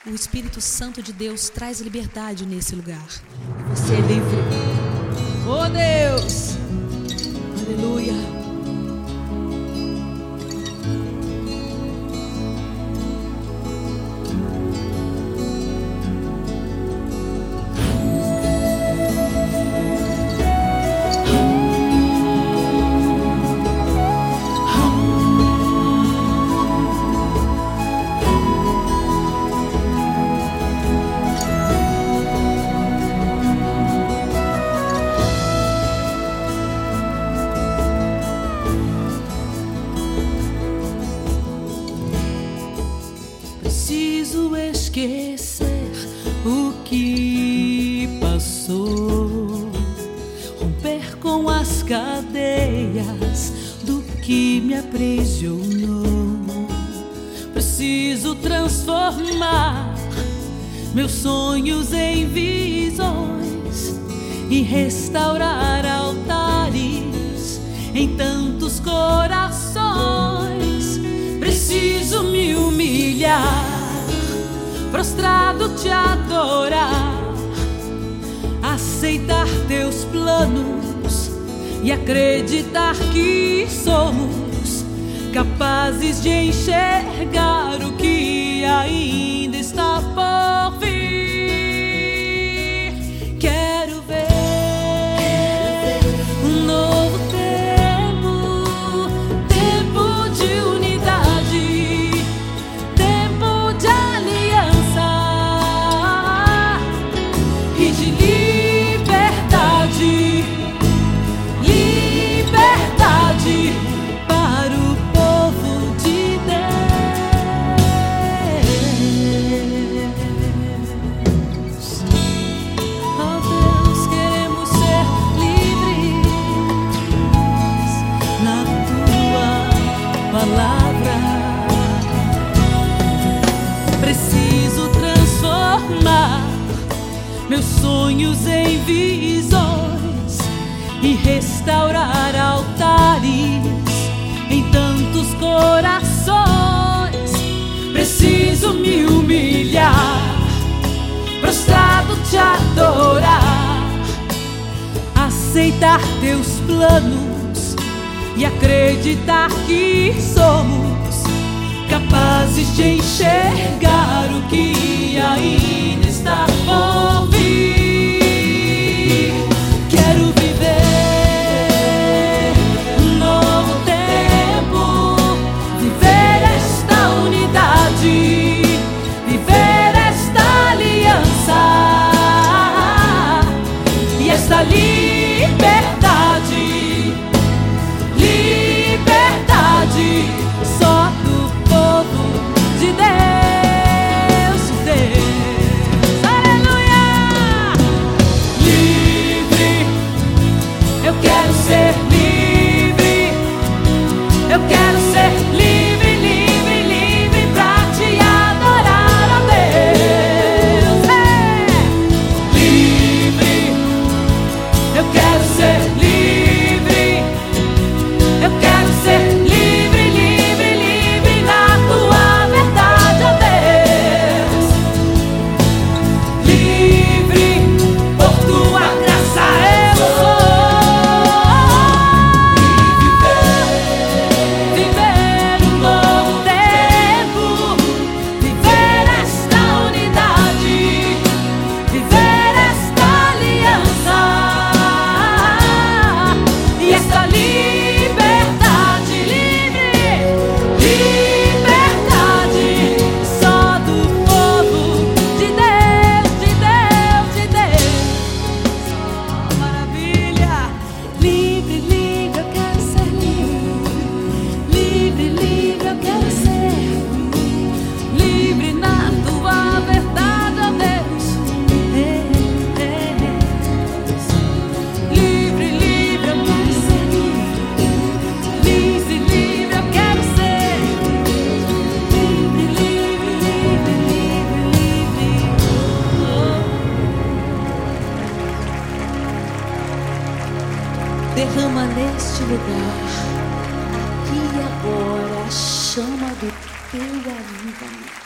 O Espírito Santo de Deus traz liberdade nesse lugar. Você é livre. Oh Deus! Aleluia! Preciso esquecer o que passou, romper com as cadeias do que me aprisionou. Preciso transformar meus sonhos em visões e restaurar altares em tantos corações. Preciso me humilhar, prostrado te adorar, aceitar teus planos e acreditar que somos capazes de enxergar o que ainda está por vir. Quero ver um novo tempo, tempo de unidade, tempo de aliança e de liberdade, liberdade para o povo de Deus. Oh Deus, queremos ser livres na tua palavra. Preciso transformar meus sonhos em visões e restaurar altares em tantos corações. Preciso me humilhar, prostrado te adorar, aceitar teus planos e acreditar que somos capazes de enxergar o que ainda está por vir. Quero viver um novo tempo, viver esta unidade, viver esta aliança e esta liberdade, liberdade só do povo de Deus, de Deus. Aleluia! Livre, eu quero ser livre, eu quero ser livre, livre, livre pra te adorar, ó Deus. Livre, eu quero ser livre, eu quero ser livre, livre, livre na tua verdade, ó Deus. Livre, por tua graça eu sou. Viver um novo tempo, viver esta unidade, viver esta aliança e esta liberdade, livre, liberdade só do povo de Deus, de Deus, de Deus. Oh, maravilha! Livre, livre, eu quero ser livre. Livre, livre, eu quero ser livre na tua verdade, ó Deus. Livre, livre, eu quero ser livre. Livre, livre, eu quero ser livre, livre, livre, livre, livre. Derrama neste lugar aqui e agora a chama do teu avivamento.